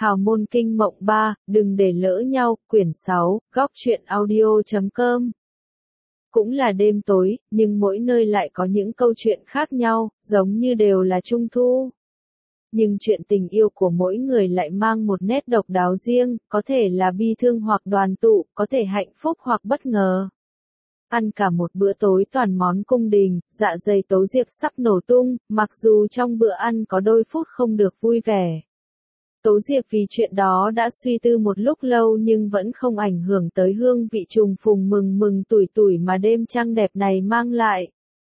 Hào môn kinh mộng 3, đừng để lỡ nhau, quyển 6, góc truyện audio.com. Cũng là đêm tối, nhưng mỗi nơi lại có những câu chuyện khác nhau, giống như đều là trung thu. Nhưng chuyện tình yêu của mỗi người lại mang một nét độc đáo riêng, có thể là bi thương hoặc đoàn tụ, có thể hạnh phúc hoặc bất ngờ. Ăn cả một bữa tối toàn món cung đình, dạ dày Tố Diệp sắp nổ tung, mặc dù trong bữa ăn có đôi phút không được vui vẻ. Tố Diệp vì chuyện đó đã suy tư một lúc lâu nhưng vẫn không ảnh hưởng tới hương vị trùng phùng mừng mừng tủi tủi mà đêm trăng đẹp này mang lại.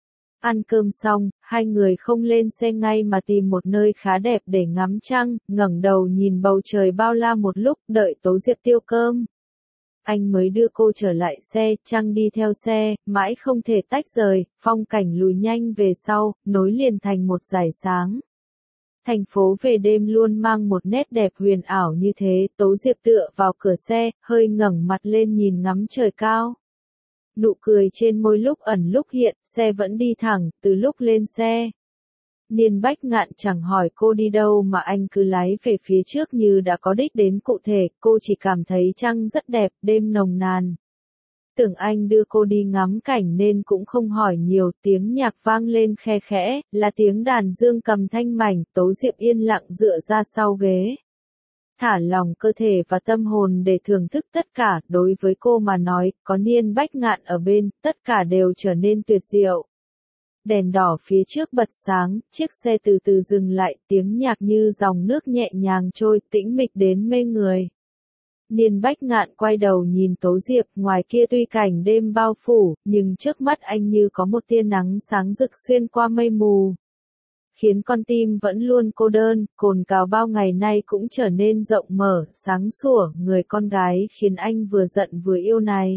Ăn cơm xong, hai người không lên xe ngay mà tìm một nơi khá đẹp để ngắm trăng, ngẩng đầu nhìn bầu trời bao la một lúc, đợi Tố Diệp tiêu cơm. Anh mới đưa cô trở lại xe, Trăng đi theo xe, mãi không thể tách rời, phong cảnh lùi nhanh về sau, nối liền thành một dải sáng. Thành phố về đêm luôn mang một nét đẹp huyền ảo như thế, Tố Diệp tựa vào cửa xe, hơi ngẩng mặt lên nhìn ngắm trời cao. Nụ cười trên môi lúc ẩn lúc hiện, xe vẫn đi thẳng, từ lúc lên xe. Niên Bách Ngạn chẳng hỏi cô đi đâu mà anh cứ lái về phía trước như đã có đích đến cụ thể, cô chỉ cảm thấy trăng rất đẹp, đêm nồng nàn. Tưởng anh đưa cô đi ngắm cảnh nên cũng không hỏi nhiều, tiếng nhạc vang lên khe khẽ, là tiếng đàn dương cầm thanh mảnh, Tố Diệp yên lặng dựa ra sau ghế. Thả lòng cơ thể và tâm hồn để thưởng thức tất cả, đối với cô mà nói, có Niên Bách Ngạn ở bên, tất cả đều trở nên tuyệt diệu. Đèn đỏ phía trước bật sáng, chiếc xe từ từ dừng lại, tiếng nhạc như dòng nước nhẹ nhàng trôi, tĩnh mịch đến mê người. Niên Bách Ngạn quay đầu nhìn Tố Diệp, ngoài kia tuy cảnh đêm bao phủ, nhưng trước mắt anh như có một tia nắng sáng rực xuyên qua mây mù. Khiến con tim vẫn luôn cô đơn, cồn cào bao ngày nay cũng trở nên rộng mở, sáng sủa, người con gái khiến anh vừa giận vừa yêu này.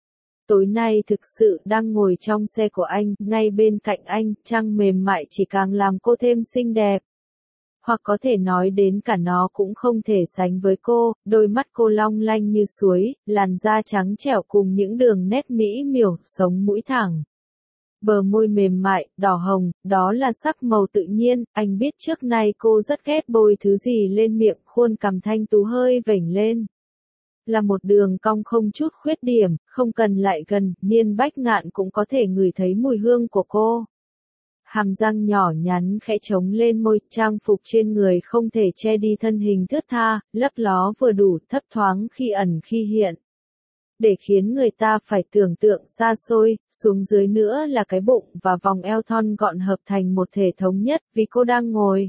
Tối nay thực sự đang ngồi trong xe của anh, ngay bên cạnh anh, trăng mềm mại chỉ càng làm cô thêm xinh đẹp. Hoặc có thể nói đến cả nó cũng không thể sánh với cô, đôi mắt cô long lanh như suối, làn da trắng trẻo cùng những đường nét mỹ miều, sống mũi thẳng. Bờ môi mềm mại, đỏ hồng, đó là sắc màu tự nhiên, anh biết trước nay cô rất ghét bôi thứ gì lên miệng, khuôn cằm thanh tú hơi vểnh lên. Là một đường cong không chút khuyết điểm, không cần lại gần, Niên Bách Ngạn cũng có thể ngửi thấy mùi hương của cô. Hàm răng nhỏ nhắn khẽ trống lên môi, trang phục trên người không thể che đi thân hình thướt tha, lấp ló vừa đủ, thấp thoáng khi ẩn khi hiện. Để khiến người ta phải tưởng tượng xa xôi, xuống dưới nữa là cái bụng và vòng eo thon gọn hợp thành một thể thống nhất, vì cô đang ngồi.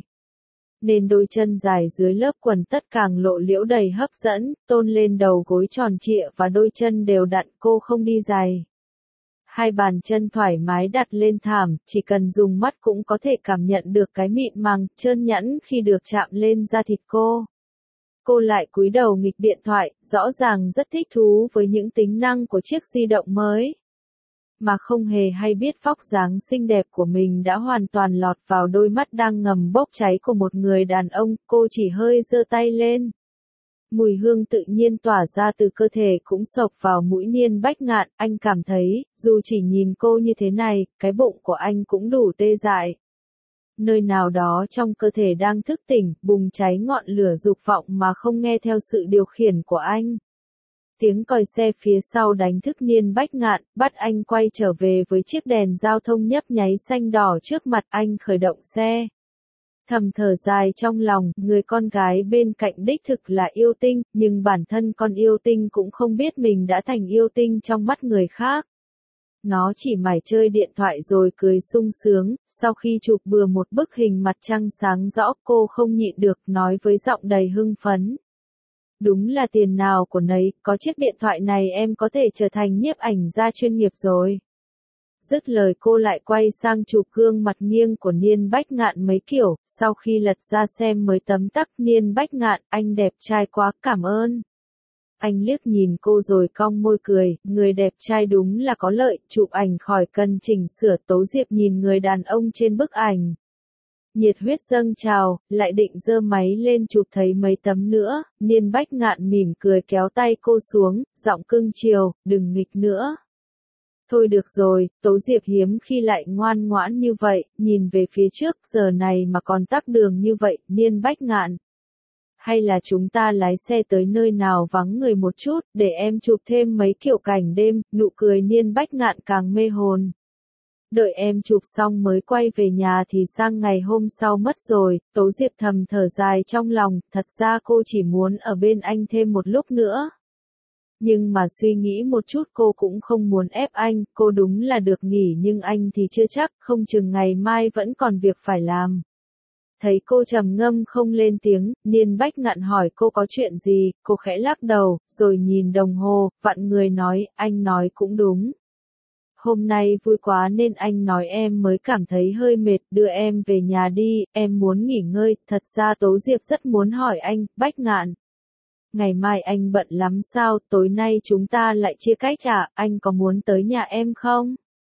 Nên đôi chân dài dưới lớp quần tất càng lộ liễu đầy hấp dẫn, tôn lên đầu gối tròn trịa và đôi chân đều đặn, cô không đi giày. Hai bàn chân thoải mái đặt lên thảm, chỉ cần dùng mắt cũng có thể cảm nhận được cái mịn màng, trơn nhẵn khi được chạm lên da thịt cô. Cô lại cúi đầu nghịch điện thoại, rõ ràng rất thích thú với những tính năng của chiếc di động mới. Mà không hề hay biết vóc dáng xinh đẹp của mình đã hoàn toàn lọt vào đôi mắt đang ngầm bốc cháy của một người đàn ông, cô chỉ hơi giơ tay lên. Mùi hương tự nhiên tỏa ra từ cơ thể cũng xộc vào mũi Niên Bách Ngạn, anh cảm thấy, dù chỉ nhìn cô như thế này, cái bụng của anh cũng đủ tê dại. Nơi nào đó trong cơ thể đang thức tỉnh, bùng cháy ngọn lửa dục vọng mà không nghe theo sự điều khiển của anh. Tiếng còi xe phía sau đánh thức Niên Bách Ngạn, bắt anh quay trở về với chiếc đèn giao thông nhấp nháy xanh đỏ trước mặt anh khởi động xe. Thầm thở dài trong lòng, người con gái bên cạnh đích thực là yêu tinh, nhưng bản thân con yêu tinh cũng không biết mình đã thành yêu tinh trong mắt người khác. Nó chỉ mải chơi điện thoại rồi cười sung sướng, sau khi chụp bừa một bức hình mặt trăng sáng rõ cô không nhịn được nói với giọng đầy hưng phấn. Đúng là tiền nào của nấy, có chiếc điện thoại này em có thể trở thành nhiếp ảnh gia chuyên nghiệp rồi. Dứt lời cô lại quay sang chụp gương mặt nghiêng của Niên Bách Ngạn mấy kiểu, sau khi lật ra xem mới tấm tắc Niên Bách Ngạn, anh đẹp trai quá, cảm ơn. Anh liếc nhìn cô rồi cong môi cười, người đẹp trai đúng là có lợi, chụp ảnh khỏi cần chỉnh sửa. Tố Diệp nhìn người đàn ông trên bức ảnh. Nhiệt huyết dâng trào, lại định giơ máy lên chụp thấy mấy tấm nữa, Niên Bách Ngạn mỉm cười kéo tay cô xuống, giọng cưng chiều, đừng nghịch nữa. Thôi được rồi, Tố Diệp hiếm khi lại ngoan ngoãn như vậy, nhìn về phía trước, giờ này mà còn tắc đường như vậy, Niên Bách Ngạn. hay là chúng ta lái xe tới nơi nào vắng người một chút, để em chụp thêm mấy kiểu cảnh đêm, nụ cười Niên Bách Ngạn càng mê hồn. Đợi em chụp xong mới quay về nhà thì sang ngày hôm sau mất rồi, Tố Diệp thầm thở dài trong lòng, thật ra cô chỉ muốn ở bên anh thêm một lúc nữa. Nhưng mà suy nghĩ một chút cô cũng không muốn ép anh, cô đúng là được nghỉ nhưng anh thì chưa chắc, không chừng ngày mai vẫn còn việc phải làm. Thấy cô trầm ngâm không lên tiếng, Niên Bách Ngạn hỏi cô có chuyện gì, cô khẽ lắc đầu, rồi nhìn đồng hồ, vặn người nói, anh nói cũng đúng. Hôm nay vui quá nên anh nói em mới cảm thấy hơi mệt, đưa em về nhà đi, em muốn nghỉ ngơi, thật ra Tố Diệp rất muốn hỏi anh, Bách Ngạn. Ngày mai anh bận lắm sao, tối nay chúng ta lại chia cách à, anh có muốn tới nhà em không?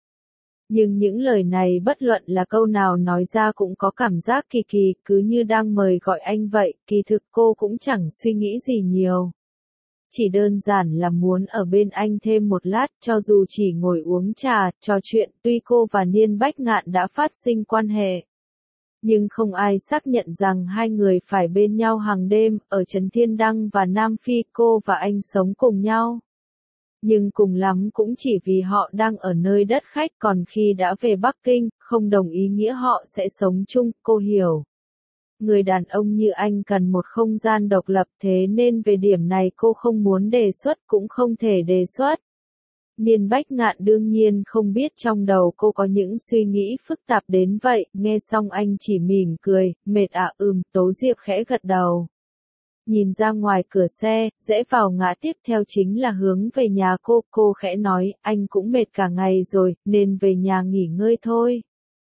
Nhưng những lời này bất luận là câu nào nói ra cũng có cảm giác kỳ kỳ, cứ như đang mời gọi anh vậy, kỳ thực cô cũng chẳng suy nghĩ gì nhiều. Chỉ đơn giản là muốn ở bên anh thêm một lát, cho dù chỉ ngồi uống trà, trò chuyện, tuy cô và Niên Bách Ngạn đã phát sinh quan hệ. Nhưng không ai xác nhận rằng hai người phải bên nhau hàng đêm, ở Trấn Thiên Đăng và Nam Phi cô và anh sống cùng nhau. Nhưng cùng lắm cũng chỉ vì họ đang ở nơi đất khách, còn khi đã về Bắc Kinh, không đồng ý nghĩa họ sẽ sống chung, cô hiểu. Người đàn ông như anh cần một không gian độc lập, thế nên về điểm này cô không muốn đề xuất cũng không thể đề xuất. Niên Bách Ngạn đương nhiên không biết trong đầu cô có những suy nghĩ phức tạp đến vậy, nghe xong anh chỉ mỉm cười, mệt à, Tố Diệp khẽ gật đầu. Nhìn ra ngoài cửa xe, rẽ vào ngã tiếp theo chính là hướng về nhà cô khẽ nói, anh cũng mệt cả ngày rồi, nên về nhà nghỉ ngơi thôi.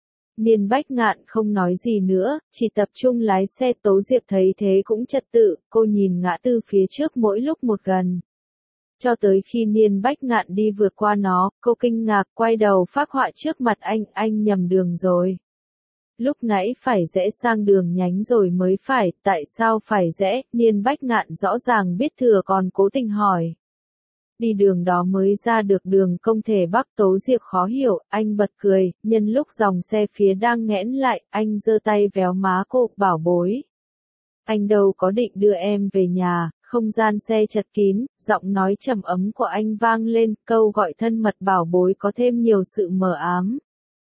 Niên Bách Ngạn không nói gì nữa, chỉ tập trung lái xe. Tố Diệp thấy thế cũng trật tự, cô nhìn ngã tư phía trước mỗi lúc một gần. Cho tới khi Niên Bách Ngạn đi vượt qua nó, cô kinh ngạc quay đầu phác họa trước mặt anh nhầm đường rồi. Lúc nãy phải rẽ sang đường nhánh rồi mới phải, tại sao phải rẽ, Niên Bách Ngạn rõ ràng biết thừa còn cố tình hỏi. Đi đường đó mới ra được đường công thể Bắc. Tố Diệp khó hiểu, anh bật cười, nhân lúc dòng xe phía đang nghẽn lại, anh giơ tay véo má cô, bảo bối. Anh đâu có định đưa em về nhà, không gian xe chật kín, giọng nói trầm ấm của anh vang lên, câu gọi thân mật bảo bối có thêm nhiều sự mờ ám.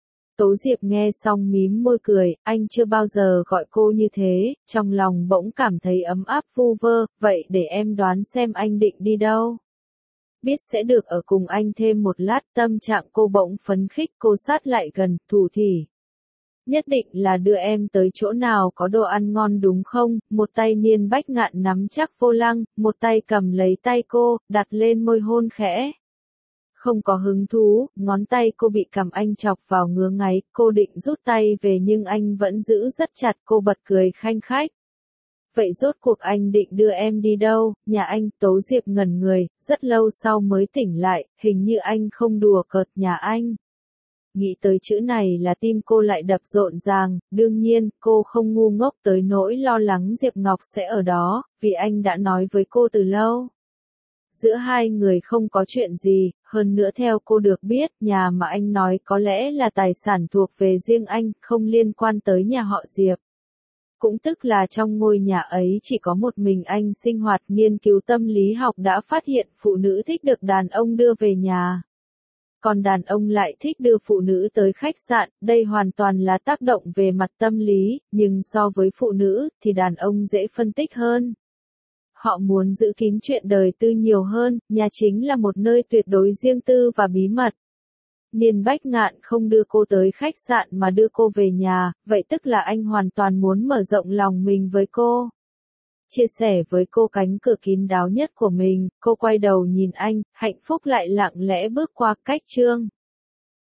Tố Diệp nghe xong mím môi cười, anh chưa bao giờ gọi cô như thế, trong lòng bỗng cảm thấy ấm áp vu vơ, vậy để em đoán xem anh định đi đâu. Biết sẽ được ở cùng anh thêm một lát, tâm trạng cô bỗng phấn khích, cô sát lại gần, thủ thỉ. Nhất định là đưa em tới chỗ nào có đồ ăn ngon đúng không? Một tay Niên Bách Ngạn nắm chắc vô lăng, một tay cầm lấy tay cô, đặt lên môi hôn khẽ. Không có hứng thú, ngón tay cô bị cằm anh chọc vào ngứa ngáy, cô định rút tay về nhưng anh vẫn giữ rất chặt, cô bật cười khanh khách. Vậy rốt cuộc anh định đưa em đi đâu? Nhà anh. Tố Diệp ngẩn người, rất lâu sau mới tỉnh lại, hình như anh không đùa cợt nhà anh. Nghĩ tới chữ này là tim cô lại đập rộn ràng, đương nhiên, cô không ngu ngốc tới nỗi lo lắng Diệp Ngọc sẽ ở đó, vì anh đã nói với cô từ lâu. Giữa hai người không có chuyện gì, hơn nữa theo cô được biết, nhà mà anh nói có lẽ là tài sản thuộc về riêng anh, không liên quan tới nhà họ Diệp. Cũng tức là trong ngôi nhà ấy chỉ có một mình anh sinh hoạt. Nghiên cứu tâm lý học đã phát hiện phụ nữ thích được đàn ông đưa về nhà. Còn đàn ông lại thích đưa phụ nữ tới khách sạn, đây hoàn toàn là tác động về mặt tâm lý, nhưng so với phụ nữ, thì đàn ông dễ phân tích hơn. Họ muốn giữ kín chuyện đời tư nhiều hơn, nhà chính là một nơi tuyệt đối riêng tư và bí mật. Niên Bách Ngạn không đưa cô tới khách sạn mà đưa cô về nhà, vậy tức là anh hoàn toàn muốn mở rộng lòng mình với cô. Chia sẻ với cô cánh cửa kín đáo nhất của mình, cô quay đầu nhìn anh, hạnh phúc lại lặng lẽ bước qua cách chương.